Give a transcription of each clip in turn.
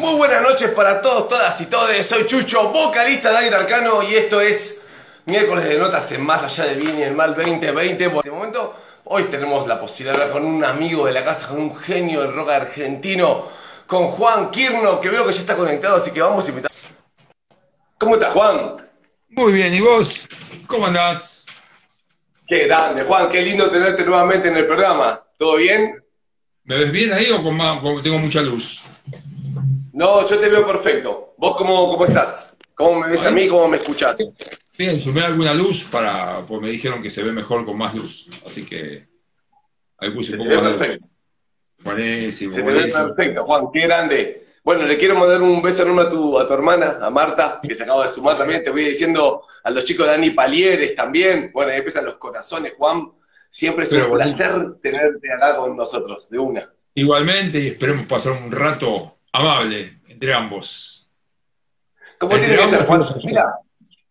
Muy buenas noches para todos, todas y todes. Soy Chucho, vocalista de Aire Arcano, y esto es miércoles de notas en Más Allá del Bien y el Mal 2020. Por este momento, hoy tenemos la posibilidad de hablar con un amigo de la casa, con un genio del rock argentino, con Juan Quirno, que veo que ya está conectado, así que vamos a invitar. ¿Cómo estás, Juan? Muy bien, ¿y vos? ¿Cómo andás? Qué grande, Juan, qué lindo tenerte nuevamente en el programa. ¿Todo bien? ¿Me ves bien ahí o tengo mucha luz? No, yo te veo perfecto. ¿Vos cómo estás? ¿Cómo me ves a ¿Ahí? mí? ¿Cómo me escuchás? Bien, sumé alguna luz pues me dijeron que se ve mejor con más luz. Así que ahí puse Se un te poco ve más de luz. perfecto. Buenísimo, Se te ve buenísimo. perfecto, Juan, qué grande. Bueno, le quiero mandar un beso enorme a tu hermana, a Marta, que se acaba de sumar también. Te voy diciendo a los chicos de Dani Palieres también. Bueno, ahí empiezan los corazones, Juan. Siempre es un Pero buenísimo. placer tenerte acá con nosotros, de una. Igualmente, y esperemos pasar un rato amable entre ambos. ¿Cómo tiene Entre que ser, ambos y Juan? los oyentes. Mira,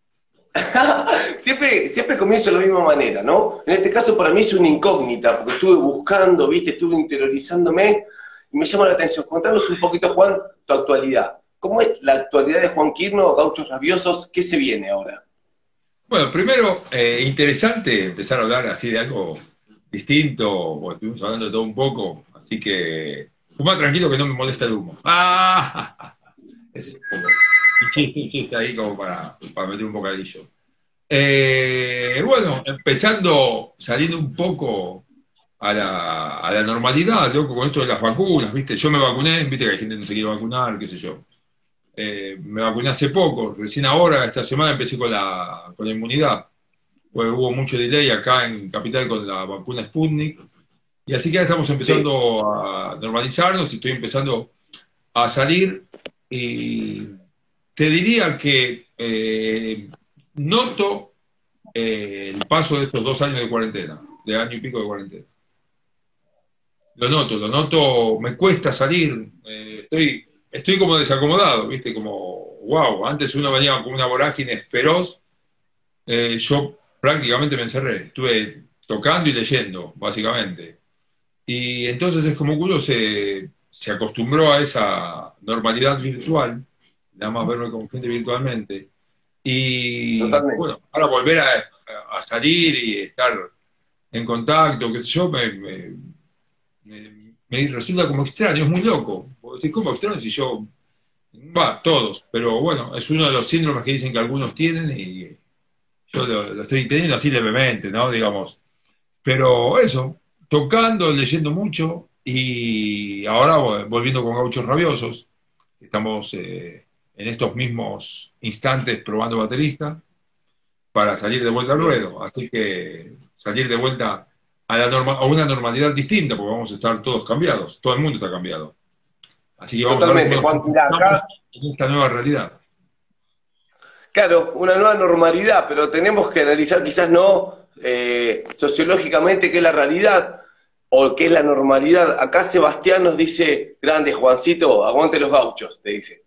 siempre comienzo de la misma manera, ¿no? En este caso para mí es una incógnita, porque estuve buscando, ¿viste? Estuve interiorizándome y me llama la atención. Contanos un poquito, Juan, tu actualidad. ¿Cómo es la actualidad de Juan Quirno, Gauchos Rabiosos? ¿Qué se viene ahora? Bueno, primero, interesante empezar a hablar así de algo distinto, porque estuvimos hablando de todo un poco, así que fuma tranquilo que no me molesta el humo. ¡Ah! Es un chiste ahí como para meter un bocadillo. Bueno, empezando, saliendo un poco a la normalidad, loco, con esto de las vacunas, ¿viste? Yo me vacuné, ¿viste? Que hay gente que no se quiere vacunar, qué sé yo. Me vacuné hace poco, recién ahora, esta semana empecé con la inmunidad. Pues hubo mucho delay acá en Capital con la vacuna Sputnik. Y así que ya estamos Sí, empezando a normalizarnos y estoy empezando a salir. Y te diría que noto el paso de estos 2 años de cuarentena, de año y pico de cuarentena. Lo noto, me cuesta salir, estoy como desacomodado, ¿viste? Como, wow, antes uno venía con una vorágine feroz, yo prácticamente me encerré, estuve tocando y leyendo, básicamente. Y entonces es como que uno se acostumbró a esa normalidad virtual, nada más verme con gente virtualmente. Y totalmente. bueno, ahora volver a salir y estar en contacto, qué sé yo, me resulta como extraño, es muy loco. Vos decís, ¿cómo extraño si yo, va, todos, pero bueno, es uno de los síndromes que dicen que algunos tienen y yo lo estoy teniendo así levemente, ¿no? Digamos. Pero eso, tocando, leyendo mucho y ahora volviendo con Gauchos Rabiosos, estamos en estos mismos instantes probando baterista para salir de vuelta al Bien. ruedo. Así que salir de vuelta a una normalidad distinta, porque vamos a estar todos cambiados, todo el mundo está cambiado. Así que vamos a ver cómo Totalmente, nos Juan. Mira, comportamos acá, en esta nueva realidad. claro, una nueva normalidad, pero tenemos que analizar quizás no sociológicamente qué es la realidad o qué es la normalidad. Acá Sebastián nos dice, grande Juancito, aguante los gauchos, te dice.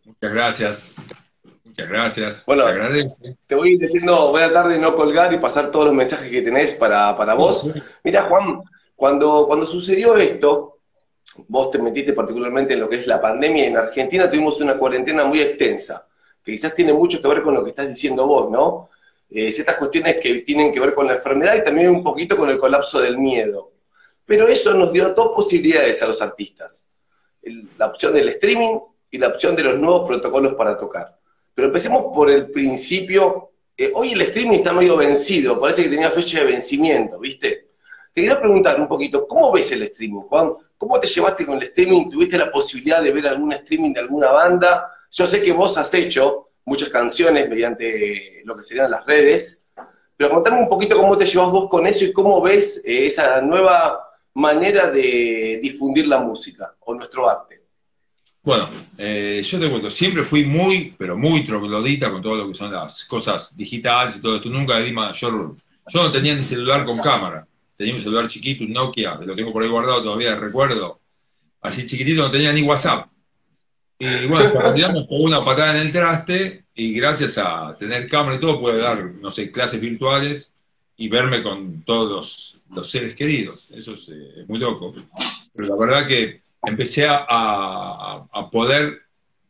Muchas gracias, se Bueno, agradece. te voy a ir diciendo, voy a tratar de no colgar y pasar todos los mensajes que tenés para Sí, vos. sí. Mira, Juan, cuando sucedió esto, vos te metiste particularmente en lo que es la pandemia y en Argentina tuvimos una cuarentena muy extensa, que quizás tiene mucho que ver con lo que estás diciendo vos, ¿no? Ciertas cuestiones que tienen que ver con la enfermedad y también un poquito con el colapso del miedo. Pero eso nos dio dos posibilidades a los artistas. La opción del streaming y la opción de los nuevos protocolos para tocar. Pero empecemos por el principio. Hoy el streaming está medio vencido, parece que tenía fecha de vencimiento, ¿viste? Te quería preguntar un poquito, ¿cómo ves el streaming, Juan? ¿Cómo te llevaste con el streaming? ¿Tuviste la posibilidad de ver algún streaming de alguna banda? Yo sé que vos has hecho muchas canciones mediante lo que serían las redes, pero contame un poquito cómo te llevas vos con eso y cómo ves esa nueva manera de difundir la música o nuestro arte. Bueno, yo te cuento, siempre fui muy, pero muy troglodita con todo lo que son las cosas digitales y todo esto. Nunca le di mayor. Yo no tenía ni celular con cámara. Tenía un celular chiquito, un Nokia, que lo tengo por ahí guardado todavía, recuerdo. Así chiquitito, no tenía ni WhatsApp. Y bueno, en realidad me pegó una patada en el traste y gracias a tener cámara y todo pude dar, no sé, clases virtuales y verme con todos los seres queridos. Eso es muy loco. Pero la verdad que empecé a poder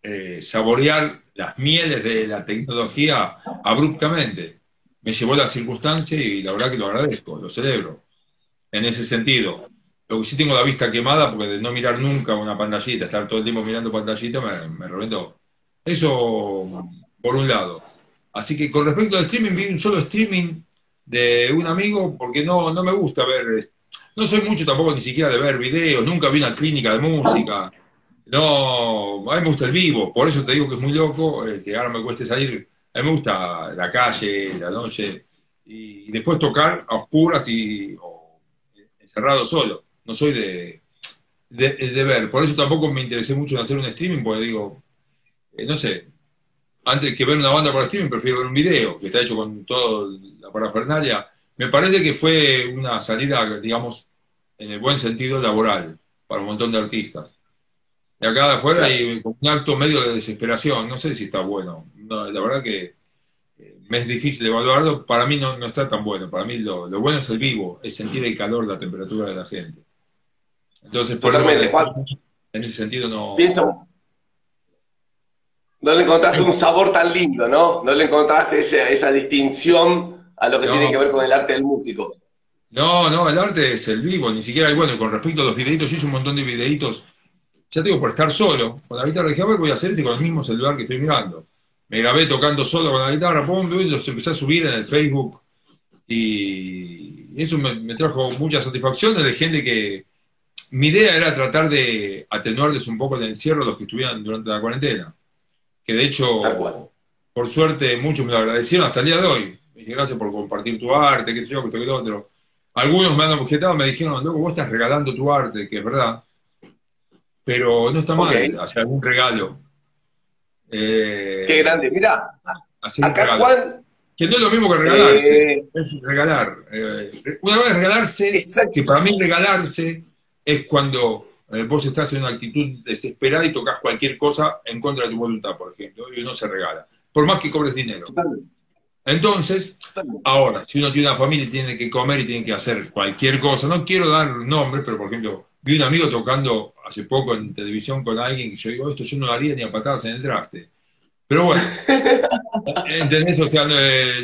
saborear las mieles de la tecnología abruptamente. Me llevó la circunstancia y la verdad que lo agradezco, lo celebro. En ese sentido. Lo que sí tengo la vista quemada porque de no mirar nunca una pantallita, estar todo el tiempo mirando pantallita, me reventó. Eso por un lado. Así que con respecto al streaming, vi un solo streaming de un amigo porque no me gusta ver, no soy mucho tampoco ni siquiera de ver videos, nunca vi una clínica de música. No, a mí me gusta el vivo, por eso te digo que es muy loco, que ahora me cueste salir. A mí me gusta la calle, la noche, y después tocar a oscuras o encerrado solo. No soy de ver, por eso tampoco me interesé mucho en hacer un streaming, porque digo, no sé, antes que ver una banda por streaming prefiero ver un video que está hecho con toda la parafernalia. Me parece que fue una salida, digamos, en el buen sentido laboral para un montón de artistas. De acá de afuera hay un acto medio de desesperación, no sé si está bueno. No, la verdad que me es difícil evaluarlo, para mí no está tan bueno, para mí lo bueno es el vivo, es sentir el calor, la temperatura de la gente. Entonces, por eso Totalmente, Juan. en ese sentido no... Pienso, no le encontrás un sabor tan lindo, ¿no? No le encontrás esa distinción a lo que tiene que ver No, con el arte del músico. no, el arte es el vivo, ni siquiera hay, bueno, con respecto a los videitos, yo hice un montón de videitos, ya te digo, por estar solo, con la guitarra dije, a ver, voy a hacer este con el mismo celular que estoy mirando. Me grabé tocando solo con la guitarra, pum, y los empecé a subir en el Facebook, y eso me trajo mucha satisfacción de gente que... Mi idea era tratar de atenuarles un poco el encierro a los que estuvieran durante la cuarentena, que de Tal cual. hecho, por suerte, muchos me lo agradecieron hasta el día de hoy. Me dije, gracias por compartir tu arte, qué sé yo, que esto, que lo otro. Algunos me han objetado, me dijeron, loco, vos estás regalando tu arte, que es verdad, pero no está Ok, mal hacer algún regalo. qué grande. Eh, Mirá, hacer un acá regalo. Juan, Que no es lo mismo que regalarse, eh, es regalar. Una vez regalarse, que exacto. para mí regalarse es cuando vos estás en una actitud desesperada y tocas cualquier cosa en contra de tu voluntad, por ejemplo, y uno se regala, por más que cobres dinero. Totalmente, Entonces, totalmente. ahora, si uno tiene una familia y tiene que comer y tiene que hacer cualquier cosa, no quiero dar nombres, pero por ejemplo, vi un amigo tocando hace poco en televisión con alguien que yo digo, esto yo no lo haría ni a patadas en el traste. Pero bueno, ¿entendés? O sea,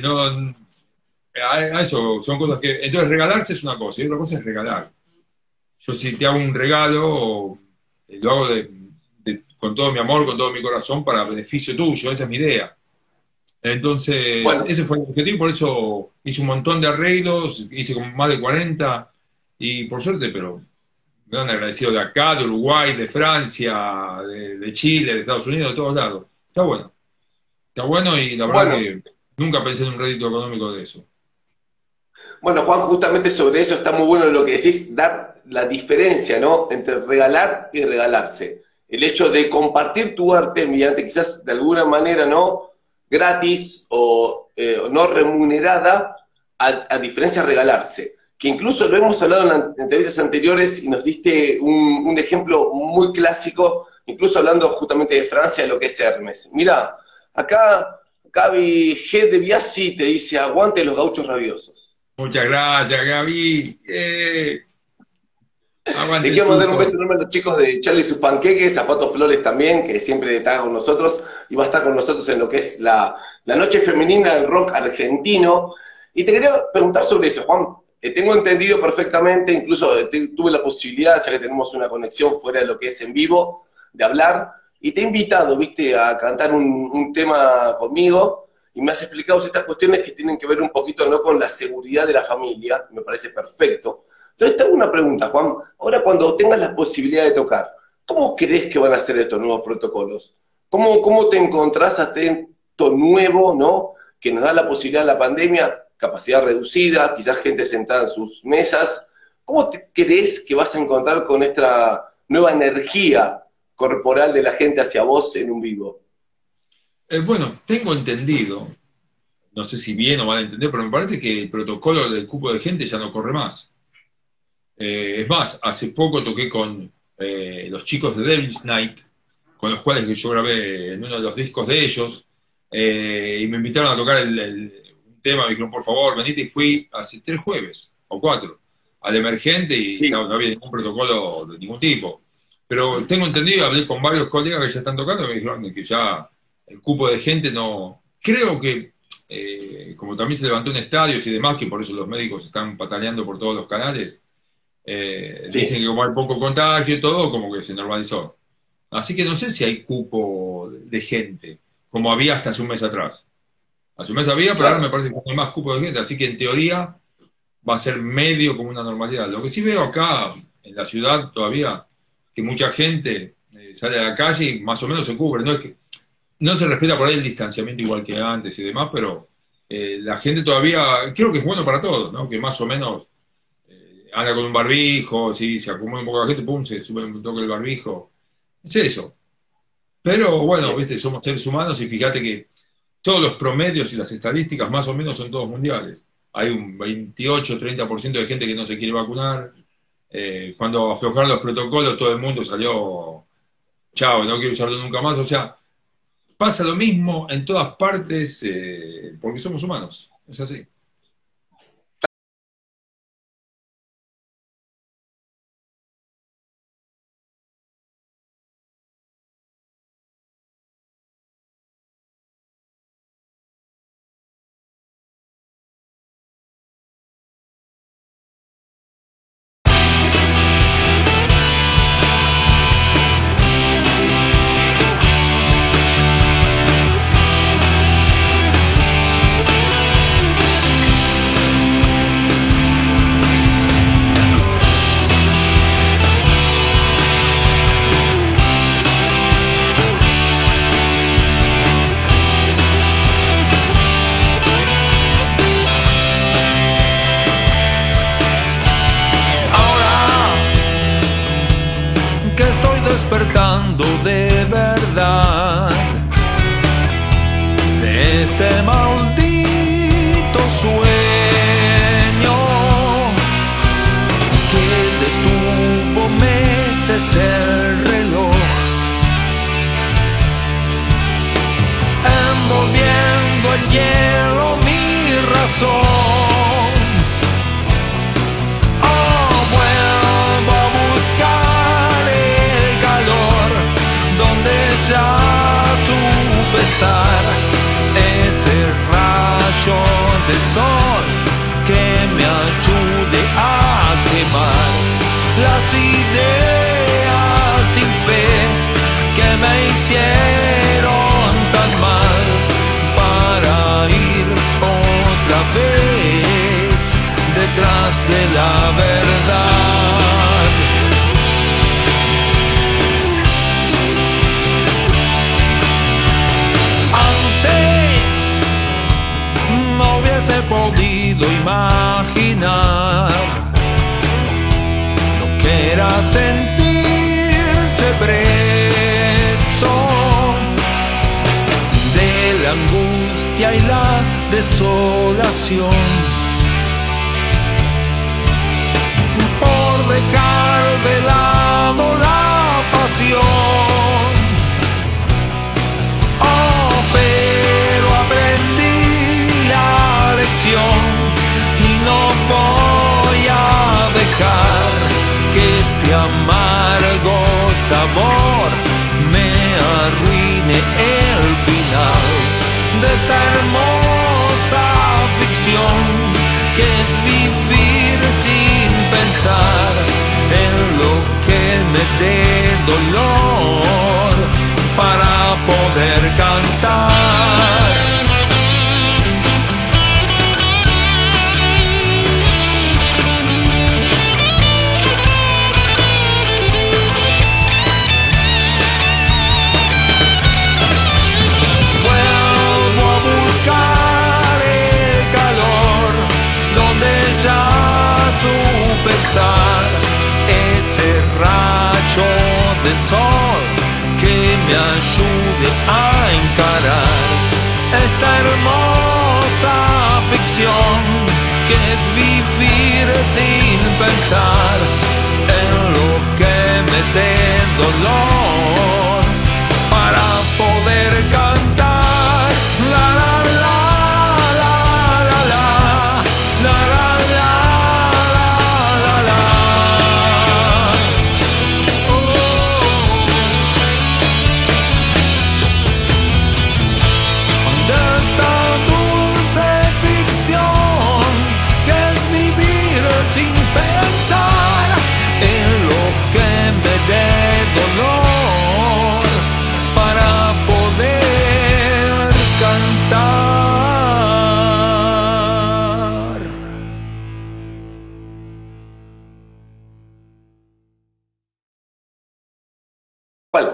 a eso son cosas que... Entonces, regalarse es una cosa y otra cosa es regalar. Yo si te hago un regalo, lo hago con todo mi amor, con todo mi corazón, para beneficio tuyo, esa es mi idea. Entonces, Bueno, ese fue el objetivo, por eso hice un montón de arreglos, hice como más de 40, y por suerte, pero me han agradecido de acá, de Uruguay, de Francia, de Chile, de Estados Unidos, de todos lados. Está bueno. Está bueno y la verdad bueno, que nunca pensé en un rédito económico de eso. bueno, Juan, justamente sobre eso está muy bueno lo que decís, dar la diferencia, ¿no? Entre regalar y regalarse. El hecho de compartir tu arte mediante quizás de alguna manera, ¿no? Gratis o no remunerada, a diferencia de regalarse. Que incluso lo hemos hablado en entrevistas anteriores y nos diste un ejemplo muy clásico, incluso hablando justamente de Francia, de lo que es Hermes. Mira, acá Gaby G. de Biasi te dice, aguante los gauchos rabiosos. Muchas gracias, Gaby. Le Aguante el quiero mandar un tuco. beso enorme a los chicos de Charlie y sus panqueques, a Pato Flores también, que siempre está con nosotros y va a estar con nosotros en lo que es la noche femenina del rock argentino. Y te quería preguntar sobre eso, Juan. Tengo entendido perfectamente, incluso tuve la posibilidad, ya que tenemos una conexión fuera de lo que es en vivo, de hablar, y te he invitado, viste, a cantar un tema conmigo, y me has explicado ciertas cuestiones que tienen que ver un poquito, ¿no?, con la seguridad de la familia, me parece perfecto. Entonces te hago una pregunta, Juan. Ahora cuando tengas la posibilidad de tocar, ¿cómo crees que van a ser estos nuevos protocolos? ¿Cómo te encontrás atento nuevo, ¿no? Que nos da la posibilidad de la pandemia, capacidad reducida, quizás gente sentada en sus mesas. ¿Cómo te crees que vas a encontrar con esta nueva energía corporal de la gente hacia vos en un vivo? Bueno, tengo entendido, no sé si bien o mal entendido, pero me parece que el protocolo del cupo de gente ya no corre más. Es más, hace poco toqué con los chicos de Devil's Night, con los cuales que yo grabé en uno de los discos de ellos, y me invitaron a tocar un tema, me dijeron, por favor, venite, y fui hace 3 jueves o 4 al Emergente y Sí, claro, no había ningún protocolo de ningún tipo. Pero tengo entendido, hablé con varios colegas que ya están tocando, y me dijeron que ya el cupo de gente no... Creo que, como también se levantó en estadios y demás, que por eso los médicos están pataleando por todos los canales, dicen que como hay poco contagio y todo, como que se normalizó. Así que no sé si hay cupo de gente, como había hasta hace un mes atrás. Hace un mes había, pero ahora me parece que no hay más cupo de gente, así que en teoría va a ser medio como una normalidad. Lo que sí veo acá, en la ciudad todavía, que mucha gente sale a la calle y más o menos se cubre. No es que no se respeta por ahí el distanciamiento igual que antes y demás, pero la gente todavía, creo que es bueno para todos, ¿no? Que más o menos anda con un barbijo, si se acumula un poco la gente, pum, se sube un toque el barbijo. Es eso. Pero bueno, viste, somos seres humanos y fíjate que todos los promedios y las estadísticas más o menos son todos mundiales. Hay un 28-30% de gente que no se quiere vacunar. Cuando aflojaron los protocolos, todo el mundo salió, chao, no quiero usarlo nunca más. O sea, pasa lo mismo en todas partes porque somos humanos. Es así. Despertando de verdad de este maldito sueño que detuvo meses el reloj, envolviendo en hielo mi razón. Vuelvo a buscar donde ya supe estar, ese rayo de sol que me ayude a quemar las ideas sin fe que me hicieron tan mal, para ir otra vez detrás de la verdad. Se podido imaginar lo que era sentirse preso de la angustia y la desolación, por dejar de lado la pasión. Pero aprendí la lección y no voy a dejar que este amargo sabor me arruine el final de esta hermosa ficción que es vivir sin pensar en lo que me dé dolor para poder cantar. Ese rayo de sol que me ayude a encarar esta hermosa ficción que es vivir sin pensar en lo que me dé dolor para poder cantar. La la la la la la la la la la la. Oh.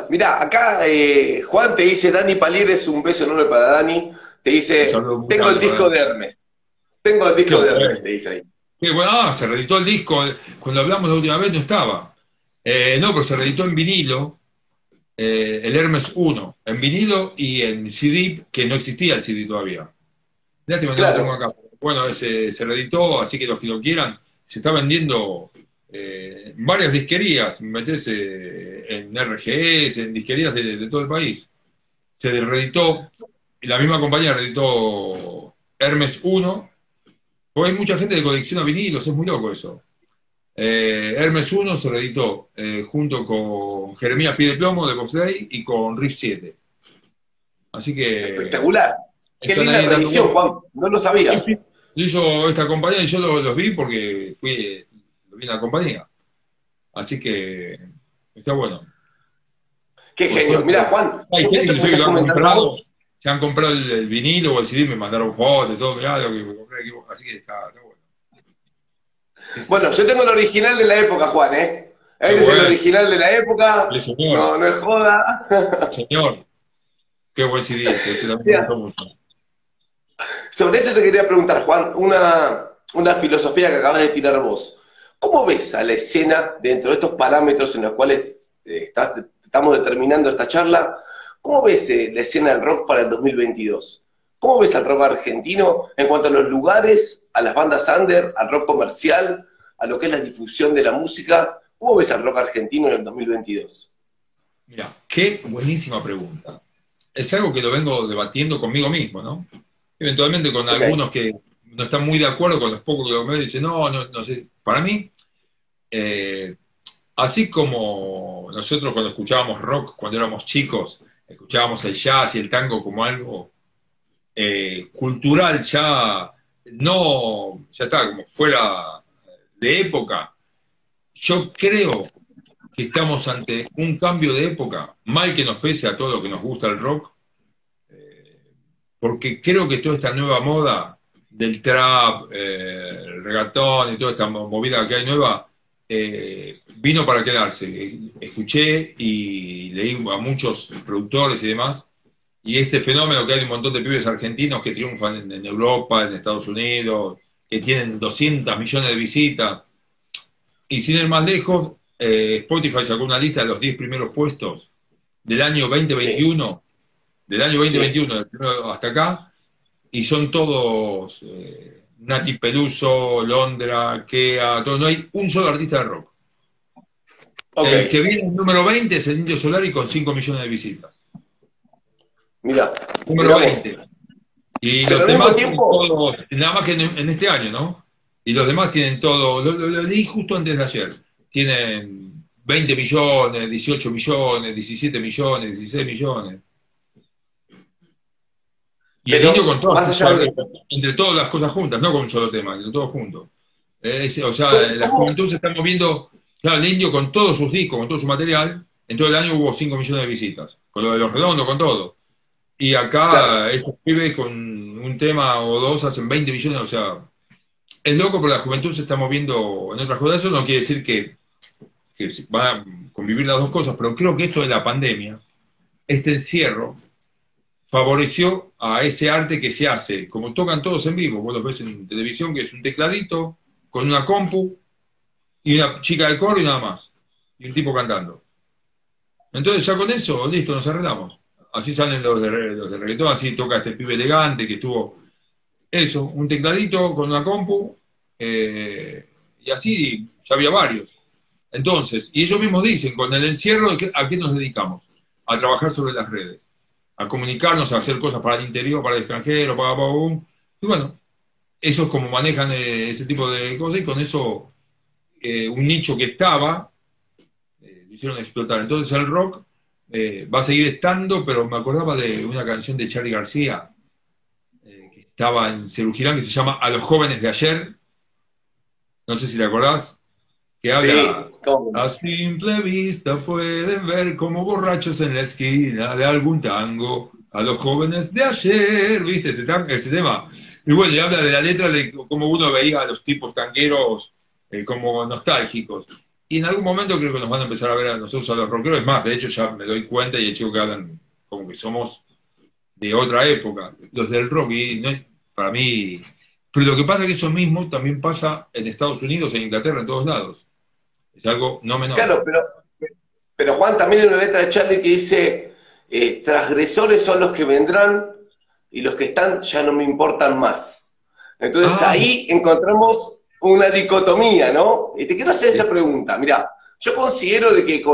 Mirá, acá Juan te dice, Dani Palier es un beso enorme para Dani. Te Un dice, saludo muy tengo el grande, disco de Hermes. Tengo el qué disco de Hermes, bueno. te dice ahí. Qué bueno, se reeditó el disco. Cuando hablamos la última vez no estaba. No, pero se reeditó en vinilo, el Hermes 1, en vinilo y en CD, que no existía el CD todavía. Lástima que no lo tengo Claro. acá. Bueno, se reeditó, así que los que lo quieran, se está vendiendo en varias disquerías, metés en RGS, en disquerías de todo el país. Se reeditó, la misma compañía reeditó Hermes 1, porque hay mucha gente que colecciona vinilos, es muy loco eso. Hermes 1 se reeditó junto con Jeremías Pie de Plomo de Box Day y con Riff 7. Así que Espectacular. Qué están linda ahí dando reedición, vueltas. Juan. No lo Sí, sabía. sí. Lo hizo esta compañía y yo los vi porque lo vi en la compañía. Así que está bueno. Qué Por genio. Mirá, suerte, Juan, hay con gente esto que me inclusive que estás lo han comentando comprado, vos, se han comprado el vinilo o el CD, me mandaron fotos y todo, mirá lo que me compré, así que está bueno. Sí, bueno, sí. yo tengo el original de la época, Juan, ¿eh? Qué Este es el bueno, original de la época. sí, señor, No, no es joda. sí, señor. Qué buen CD ese también me gustó Mira, mucho. sobre eso te quería preguntar, Juan, una filosofía que acabas de tirar vos. ¿Cómo ves a la escena dentro de estos parámetros en los cuales estamos determinando esta charla? ¿Cómo ves la escena del rock para el 2022? ¿Cómo ves al rock argentino en cuanto a los lugares, a las bandas under, al rock comercial, a lo que es la difusión de la música? ¿Cómo ves al rock argentino en el 2022? Mira, qué buenísima pregunta. Es algo que lo vengo debatiendo conmigo mismo, ¿no? Eventualmente con Ok, algunos que no están muy de acuerdo con los pocos que lo ven y dicen, no sé. Para mí, eh, así como nosotros cuando escuchábamos rock, cuando éramos chicos, escuchábamos el jazz y el tango como algo cultural, ya está, como fuera de época. Yo creo que estamos ante un cambio de época, mal que nos pese a todo lo que nos gusta el rock, porque creo que toda esta nueva moda del trap, el reggaetón y toda esta movida que hay nueva, vino para quedarse. Escuché y leí a muchos productores y demás, y este fenómeno que hay un montón de pibes argentinos que triunfan en Europa, en Estados Unidos, que tienen 200 millones de visitas, y sin ir más lejos, Spotify sacó una lista de los 10 primeros puestos del año sí, 2021, sí. del primero hasta acá, y son todos Nati Peluso, Londra, Kea, todo, no hay un solo artista de rock. Ok, El que viene en número 20 es el Indio Solari con 5 millones de visitas. mira, Número mira vos. 20. Y Pero los al mismo demás tienen tiempo, todos, nada más que en este año, ¿no? Y los demás tienen todo, lo leí justo antes de ayer, tienen 20 millones, 18 millones, 17 millones, 16 millones. Y el indio con pero todas más sus, allá de... entre todas las cosas juntas, no con un solo tema, sino todo junto. O sea, la ¿Cómo? juventud se está moviendo, claro, el indio con todos sus discos, con todo su material, en todo el año hubo 5 millones de visitas, con lo de los redondos, con todo. Y Claro, acá estos pibes con un tema o dos hacen 20 millones, o sea, es loco, pero la juventud se está moviendo en otras cosas. Eso no quiere decir que van a convivir las dos cosas, pero creo que esto de la pandemia, este encierro, favoreció a ese arte que se hace, como tocan todos en vivo, vos los ves en televisión, que es un tecladito con una compu y una chica de coro y nada más, y un tipo cantando. Entonces ya con eso, listo, nos arreglamos. Así salen los de reggaetón, así toca este pibe elegante que estuvo eso, un tecladito con una compu, y así ya había varios. Entonces, y ellos mismos dicen, con el encierro, ¿a qué nos dedicamos? A trabajar sobre las redes, a comunicarnos, a hacer cosas para el interior, para el extranjero, bum. Y bueno, eso es como manejan ese tipo de cosas, y con eso un nicho que estaba, lo hicieron explotar. Entonces el rock va a seguir estando, pero me acordaba de una canción de Charly García, que estaba en Cerú Girán, que se llama A los jóvenes de ayer, no sé si te acordás, que sí, habla, cómo a no. simple vista pueden ver como borrachos en la esquina de algún tango, a los jóvenes de ayer, ¿viste ese tema? Y bueno, y habla de la letra de cómo uno veía a los tipos tangueros como nostálgicos. y en algún momento creo que nos van a empezar a ver a nosotros, a los rockeros. Es más, de hecho ya me doy cuenta y hay chicos que hablan como que somos de otra época, los del rock, y no es, para mí... Pero lo que pasa es que eso mismo también pasa en Estados Unidos, en Inglaterra, en todos lados. Es algo no menor. Claro, pero Juan, también hay una letra de Charlie que dice, transgresores son los que vendrán y los que están ya no me importan más. Entonces Ah, ahí encontramos una dicotomía, ¿no? Y te quiero hacer sí, esta pregunta. Mira, yo considero de que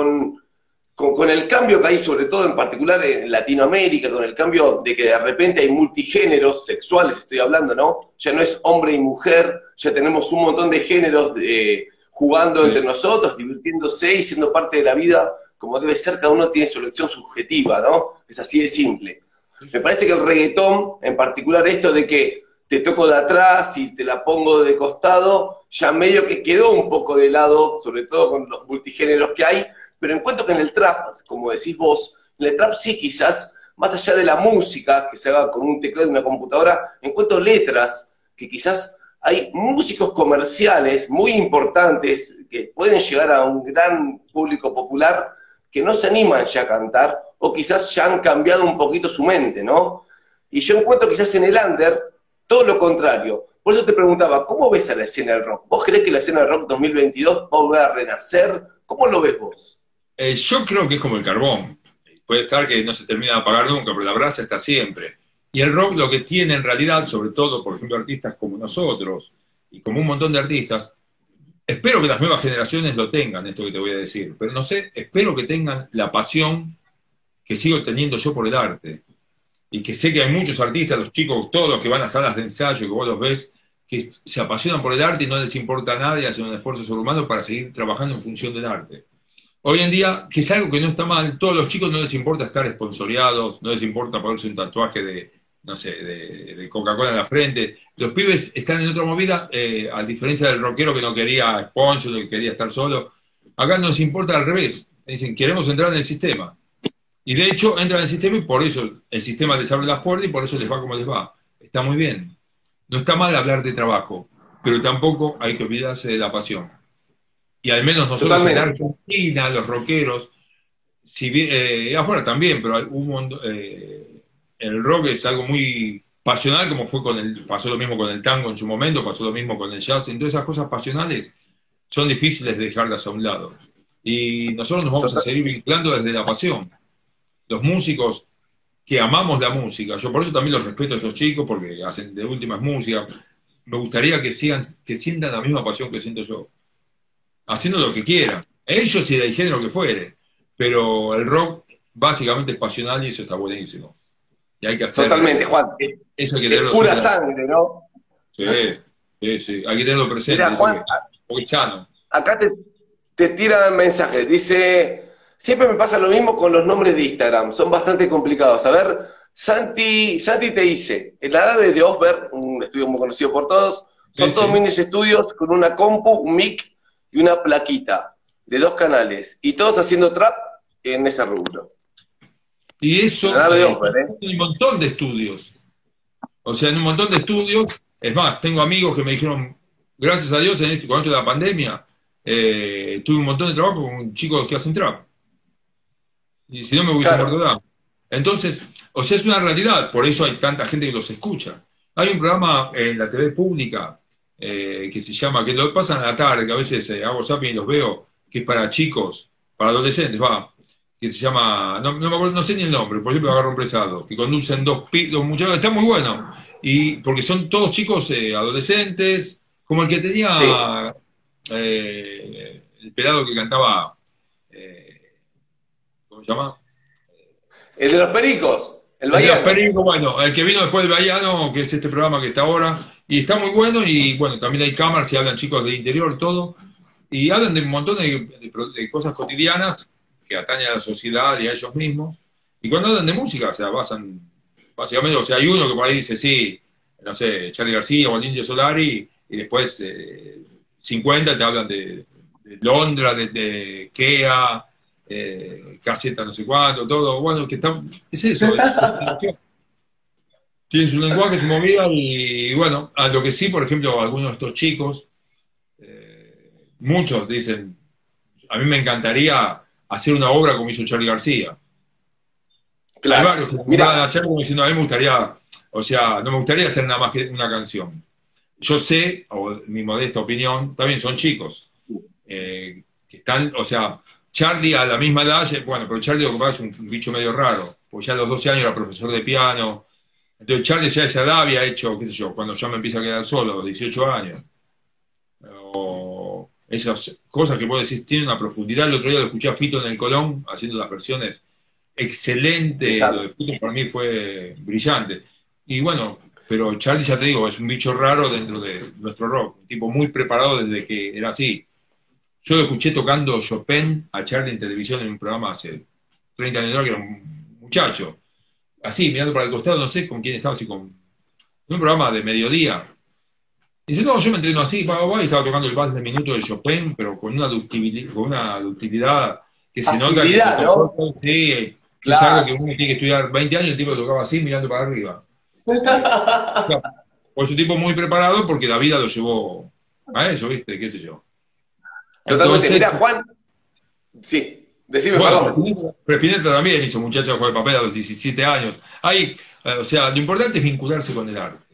con el cambio que hay, sobre todo en particular en Latinoamérica, con el cambio de que de repente hay multigéneros sexuales, estoy hablando, ¿no? Ya no es hombre y mujer, ya tenemos un montón de géneros jugando sí. entre nosotros, divirtiéndose y siendo parte de la vida como debe ser, cada uno tiene su elección subjetiva, ¿no? Es así de simple. Me parece que el reggaetón, en particular esto de que te toco de atrás y te la pongo de costado, ya medio que quedó un poco de lado, sobre todo con los multigéneros que hay, pero encuentro que en el trap, como decís vos, en el trap sí quizás, más allá de la música que se haga con un teclado y una computadora, encuentro letras que quizás hay músicos comerciales muy importantes que pueden llegar a un gran público popular que no se animan ya a cantar o quizás ya han cambiado un poquito su mente, ¿no? Y yo encuentro quizás en el under todo lo contrario. Por eso te preguntaba, ¿cómo ves a la escena del rock? ¿Vos creés que la escena del rock 2022 va a volver a renacer? ¿Cómo lo ves vos? Yo creo que es como el carbón. Puede estar que no se termina de apagar nunca, pero la brasa está siempre. Y el rock lo que tiene en realidad, sobre todo, por ejemplo, artistas como nosotros, y como un montón de artistas, espero que las nuevas generaciones lo tengan, esto que te voy a decir, pero no sé, espero que tengan la pasión que sigo teniendo yo por el arte. Y que sé que hay muchos artistas, los chicos, todos los que van a salas de ensayo, que vos los ves, que se apasionan por el arte y no les importa nada y hacen un esfuerzo sobrehumano para seguir trabajando en función del arte. Hoy en día, que es algo que no está mal, todos los chicos no les importa estar esponsoreados, no les importa ponerse un tatuaje de, no sé, de Coca-Cola en la frente. Los pibes están en otra movida, a diferencia del rockero que no quería sponsor, que quería estar solo. Acá nos importa al revés. Dicen, queremos entrar en el sistema. Y de hecho entran en el sistema y por eso el sistema les abre las puertas y por eso les va como les va. Está muy bien. No está mal hablar de trabajo, pero tampoco hay que olvidarse de la pasión. Y al menos nosotros en Totalmente. Argentina, los rockeros, si bien, afuera también, pero el rock es algo muy pasional, como fue pasó lo mismo con el tango en su momento, pasó lo mismo con el jazz. Entonces esas cosas pasionales son difíciles de dejarlas a un lado. Y nosotros nos vamos a Total- seguir vinculando desde la pasión. Los músicos que amamos la música, yo por eso también los respeto a esos chicos, porque hacen de últimas música. Me gustaría que sientan la misma pasión que siento yo, haciendo lo que quieran, ellos y del género que fuere, pero el rock básicamente es pasional y eso está buenísimo. Y hay que Totalmente, hacer, Juan. eso hay que Es tenerlo pura siempre. sangre, ¿no? Sí, sí, sí, hay que tenerlo presente, Mira, eso Juan, que muy sano. acá te tiran mensajes. Dice, siempre me pasa lo mismo con los nombres de Instagram, son bastante complicados. A ver, Santi te dice, en la nave de Osberg, un estudio muy conocido por todos, Sí, son todos sí. mini estudios con una compu, un mic y una plaquita de 2 canales. Y todos haciendo trap en ese rubro. Y En la eso, nave de Osberg, ¿eh? hay un montón de estudios. O sea, en un montón de estudios, es más, tengo amigos que me dijeron, gracias a Dios, con esto de la pandemia, tuve un montón de trabajo con chicos que hacen trap. Y si no me hubiese muerto Claro, de hambre. Entonces, o sea, es una realidad, por eso hay tanta gente que los escucha. Hay un programa en la TV pública que se llama, que lo pasan a la tarde, que a veces hago zapping y los veo, que es para chicos, para adolescentes, va, que se llama, no me acuerdo, no sé ni el nombre, por ejemplo, agarro un presado, que conducen dos muchachos, está muy bueno, y porque son todos chicos adolescentes, como el que sí. tenía el pelado que cantaba, ¿cómo se llama? El de los pericos, el El de los baiano. pericos, bueno, el que vino después del Bahiano, que es este programa que está ahora, y está muy bueno, y bueno, también hay cámaras y hablan chicos de interior, todo, y hablan de un montón de cosas cotidianas que atañen a la sociedad y a ellos mismos, y cuando hablan de música, o sea, basan, básicamente, o sea, hay uno que por ahí dice, sí, no sé, Charly García o el Indio Solari, y después 50 te hablan de Londra, de Kea, caseta no sé cuánto, todo, bueno, que está, es eso, es tiene su lenguaje, su movida, y bueno, a lo que sí, por ejemplo, algunos de estos chicos, muchos dicen, A mí me encantaría hacer una obra como hizo Charly García. Claro. Hay varios que Mira, a Charly como diciendo, a mí me gustaría, o sea, no me gustaría hacer nada más que una canción. Yo sé, o mi modesta opinión, también son chicos, que están, o sea, Charly a la misma edad, bueno, pero Charly lo que pasa es un bicho medio raro, porque ya a los 12 años era profesor de piano, entonces Charly ya a esa edad había hecho, qué sé yo, cuando yo me empiezo a quedar solo, 18 años, o esas cosas que vos decís tienen una profundidad. El otro día lo escuché a Fito en el Colón haciendo las versiones excelentes, lo de Fito para mí fue brillante. Y bueno, pero Charly, ya te digo, es un bicho raro dentro de nuestro rock, un tipo muy preparado desde que era así. Yo lo escuché tocando Chopin a Charly en televisión en un programa hace 30 años atrás, que era un muchacho. Así, mirando para el costado, no sé con quién estaba, así con en un programa de mediodía. Dice, no, yo me entreno así, y estaba tocando el vals de minuto de Chopin, pero con una ductilidad que se nota que facilidad, ¿no? sí, que es algo Claro. que uno tiene que estudiar 20 años, el tipo tocaba así, mirando para arriba. Claro, pues un tipo muy preparado porque la vida lo llevó a eso, ¿viste? ¿Qué sé yo? Totalmente. Entonces, Mira, Juan, sí, decime, bueno, perdón. pero Spinetta también hizo muchacho de papel a los 17 años. Ahí, o sea, lo importante es vincularse con el arte.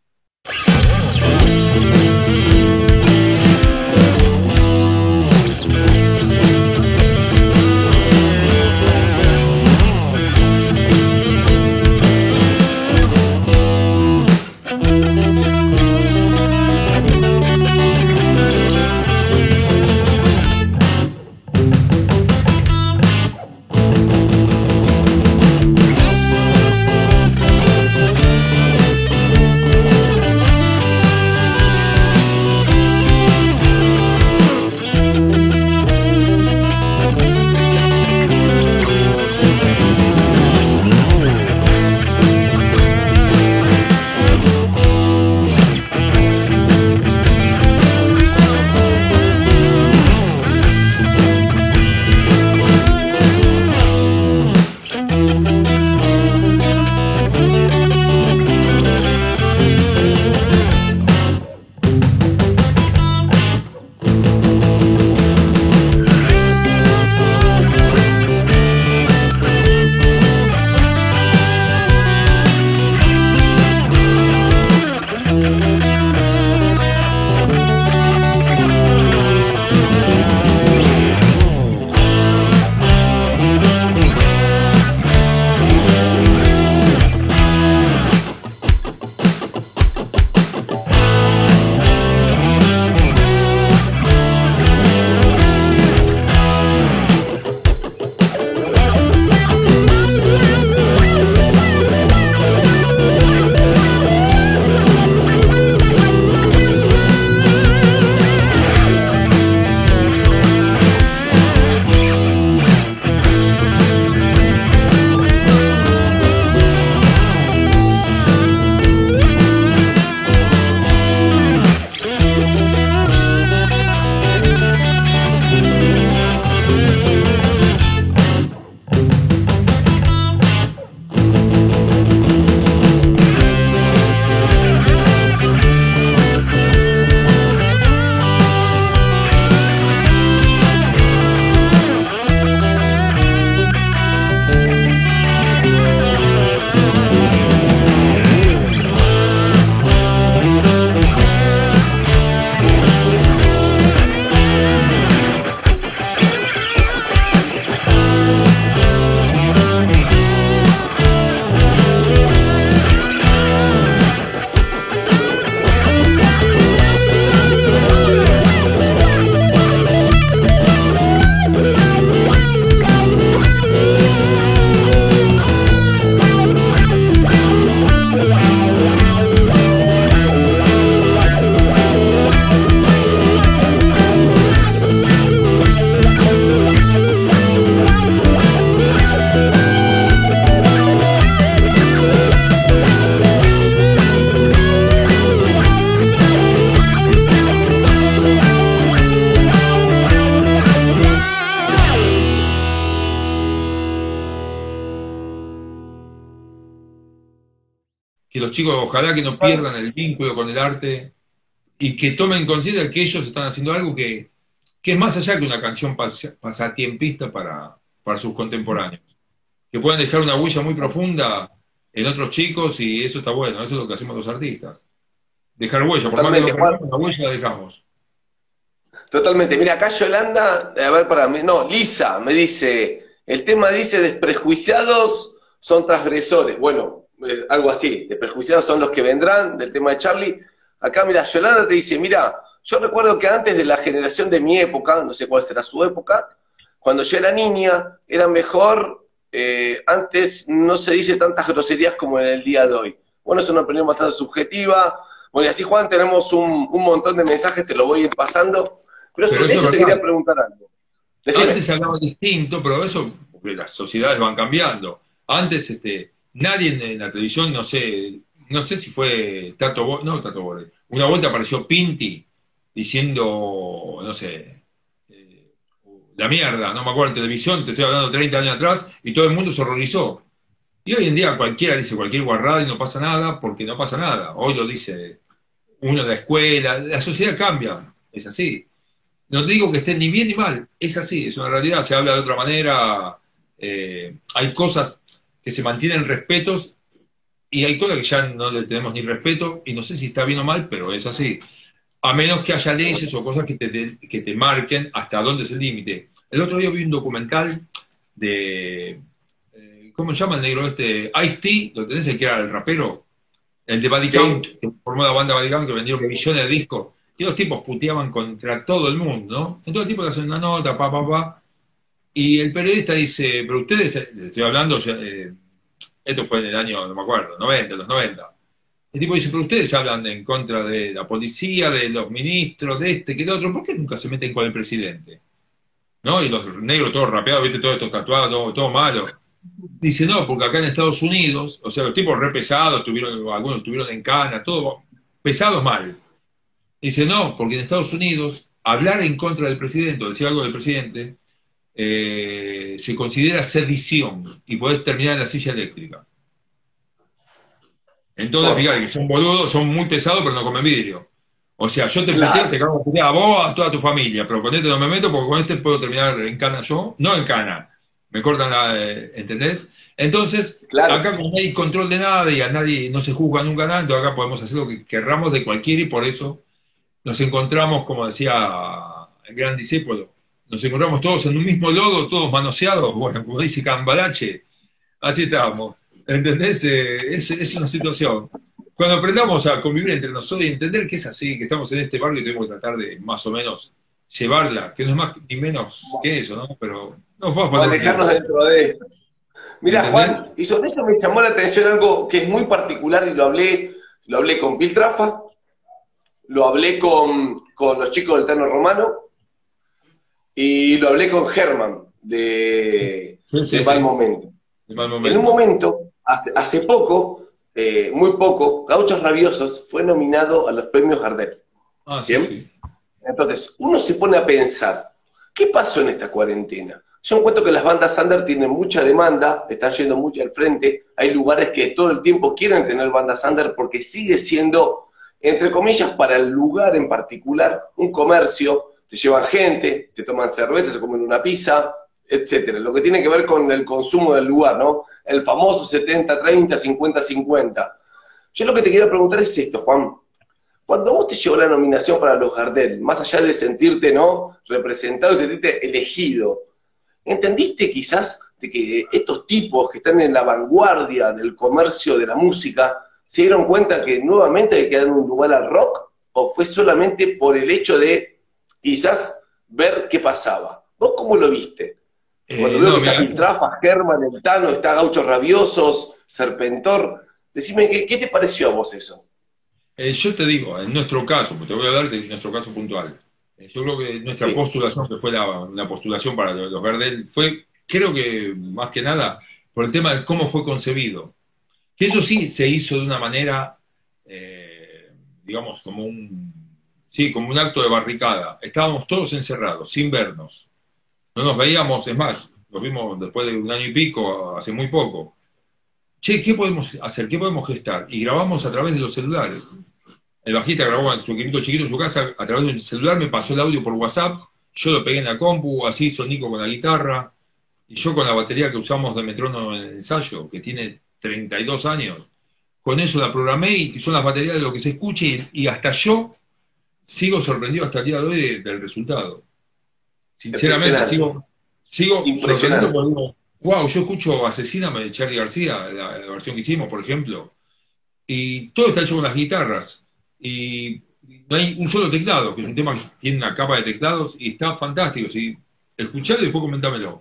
Que los chicos ojalá que no pierdan el vínculo con el arte y que tomen conciencia de que ellos están haciendo algo que que es más allá que una canción pasatiempista para sus contemporáneos, que pueden dejar una huella muy profunda en otros chicos y eso está bueno, eso es lo que hacemos los artistas. Dejar huella, por más que Totalmente, no Juan. perdamos, la huella la dejamos. Totalmente. Mira, acá Yolanda, a ver, para mí, no, Lisa me dice, el tema dice desprejuiciados son transgresores. Bueno, algo así, desprejuiciados son los que vendrán del tema de Charlie. Acá, mira, Yolanda te dice, mira, yo recuerdo que antes de la generación de mi época, no sé cuál será su época, cuando yo era niña, era mejor, antes no se dice tantas groserías como en el día de hoy. Bueno, es una opinión bastante subjetiva. Bueno, y así, Juan, tenemos un montón de mensajes, te lo voy a ir pasando. Pero Pero sobre eso eso es te verdad. quería preguntar algo. Decime. Antes se hablaba distinto, pero eso, porque las sociedades van cambiando. Antes, nadie en la televisión, no sé si fue Tato Bores, una vuelta apareció Pinti diciendo, no sé, la mierda, no me acuerdo, en televisión, te estoy hablando 30 años atrás, y todo el mundo se horrorizó. Y hoy en día cualquiera dice cualquier guarrada y no pasa nada, porque no pasa nada. Hoy lo dice uno en la escuela, la sociedad cambia, es así. No digo que estén ni bien ni mal, es así, es una realidad, se habla de otra manera, hay cosas que se mantienen respetos y hay cosas que ya no le tenemos ni respeto y no sé si está bien o mal, pero es así. A menos que haya leyes o cosas que te marquen hasta dónde es el límite. El otro día vi un documental de, ¿cómo se llama el negro este? Ice-T, ¿lo tenés? El que era el rapero, el de Body Sí. Count, que formó la banda Body Count, que vendieron millones de discos. Y los tipos puteaban contra todo el mundo, ¿no? Entonces el tipo le hacen una nota, y el periodista dice, pero ustedes, estoy hablando, esto fue en el año, no me acuerdo, 90, los 90. El tipo dice, pero ustedes hablan en contra de la policía, de los ministros, de este, que el otro, ¿por qué nunca se meten con el presidente? ¿No? Y los negros todos rapeados, viste, todos estos tatuados, todo malo. Dice, no, porque acá en Estados Unidos, o sea, los tipos re pesados, algunos estuvieron en cana, todo pesados mal. Dice, no, porque en Estados Unidos hablar en contra del presidente o decir algo del presidente se considera sedición y podés terminar en la silla eléctrica. Entonces, fíjate que son boludos, son muy pesados, pero no comen vidrio. O sea, yo te puteo, te cago a putear a vos, a toda tu familia, pero con este no me meto porque con este puedo terminar en cana yo, no en cana. Me cortan ¿entendés? Entonces, Claro. acá como no hay control de nada y a nadie no se juzga nunca nada, entonces acá podemos hacer lo que querramos de cualquiera y por eso nos encontramos, como decía el gran discípulo, nos encontramos todos en un mismo lodo, todos manoseados, bueno, como dice Cambalache, así estamos, ¿entendés? Es una situación. Cuando aprendamos a convivir entre nosotros y entender que es así, que estamos en este barrio y tenemos que tratar de más o menos llevarla, que no es más ni menos que eso, ¿no? Pero no vamos a poner Manejarnos dentro de esto. Mira, ¿entendés? Juan, y sobre eso me llamó la atención algo que es muy particular y lo hablé con Piltrafa, lo hablé con los chicos del Tano Romano y lo hablé con Germán de Mal Momento. De Mal En un Momento. momento, hace poco, muy poco, Gauchos Rabiosos fue nominado a los premios Gardel. Ah, sí, ¿Bien? sí. Entonces, uno se pone a pensar, ¿qué pasó en esta cuarentena? Yo encuentro que las bandas under tienen mucha demanda, están yendo mucho al frente, hay lugares que todo el tiempo quieren tener bandas under porque sigue siendo, entre comillas, para el lugar en particular, un comercio, te llevan gente, te toman cerveza, se comen una pizza, etcétera. Lo que tiene que ver con el consumo del lugar, ¿no? El famoso 70-30, 50-50. Yo lo que te quiero preguntar es esto, Juan. Cuando vos te llegó la nominación para los Gardel, más allá de sentirte, ¿no?, representado y sentirte elegido, ¿entendiste quizás de que estos tipos que están en la vanguardia del comercio de la música se dieron cuenta que nuevamente hay que dar un lugar al rock? ¿O fue solamente por el hecho de quizás ver qué pasaba? ¿Vos cómo lo viste? Cuando veo No, que está mira, Piltrafa, Germán, El Tano, está Gauchos Rabiosos, Serpentor, decime, ¿qué te pareció a vos eso? yo te digo, en nuestro caso, pues te voy a hablar de nuestro caso puntual. Yo creo que nuestra Sí. postulación, que fue la postulación para los Gardel, fue, creo que más que nada, por el tema de cómo fue concebido. Que eso sí se hizo de una manera, digamos, como un acto de barricada. Estábamos todos encerrados, sin vernos. No nos veíamos, es más, nos vimos después de un año y pico, hace muy poco. Che, ¿qué podemos hacer? ¿Qué podemos gestar? Y grabamos a través de los celulares. El bajista grabó en su equipito chiquito en su casa, a través de un celular, me pasó el audio por WhatsApp, yo lo pegué en la compu, así hizo Nico con la guitarra, y yo con la batería que usamos de metrónomo en el ensayo, que tiene 32 años, con eso la programé y son las baterías de lo que se escuche y hasta yo sigo sorprendido hasta el día de hoy del resultado. Sinceramente, sigo sorprendido porque digo, wow, yo escucho Asesíname de Charly García, la versión que hicimos, por ejemplo, y todo está hecho con las guitarras, y no hay un solo teclado, que es un tema que tiene una capa de teclados, y está fantástico. Si escuchalo y después comentámelo.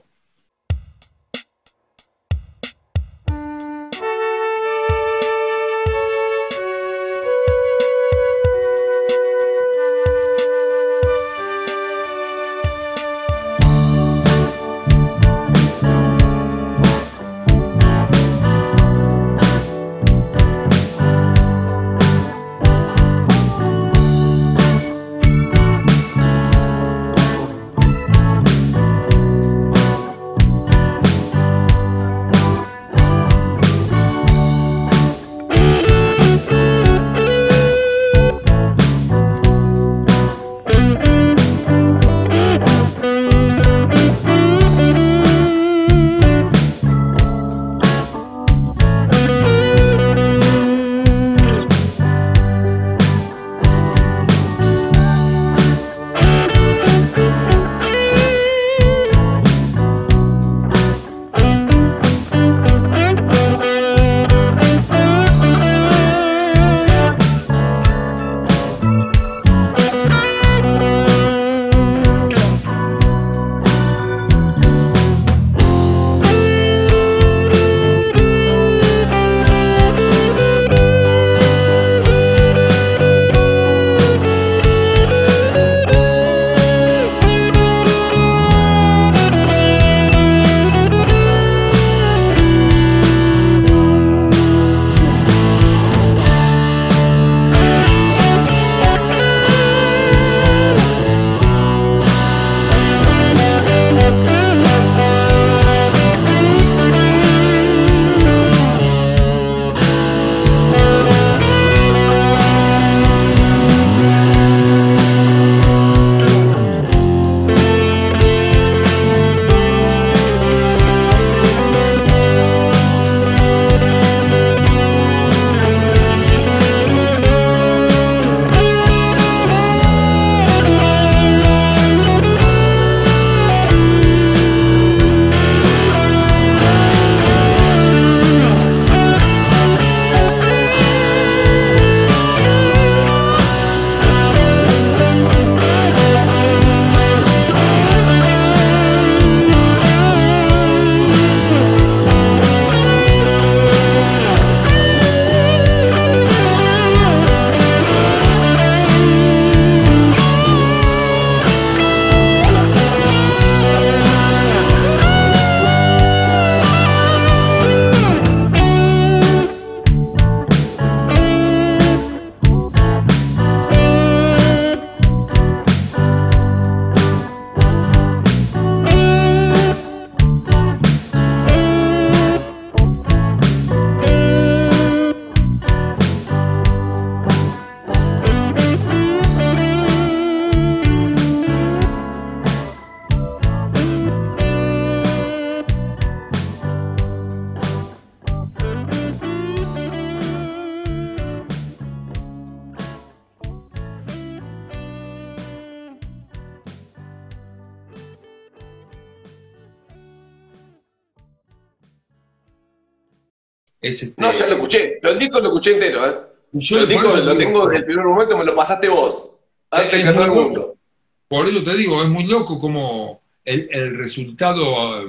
No, ya lo escuché. Los discos lo escuché entero, ¿eh? Los discos lo tengo desde el primer momento, me lo pasaste vos. Antes que todo el mundo. Por eso te digo, es muy loco como el resultado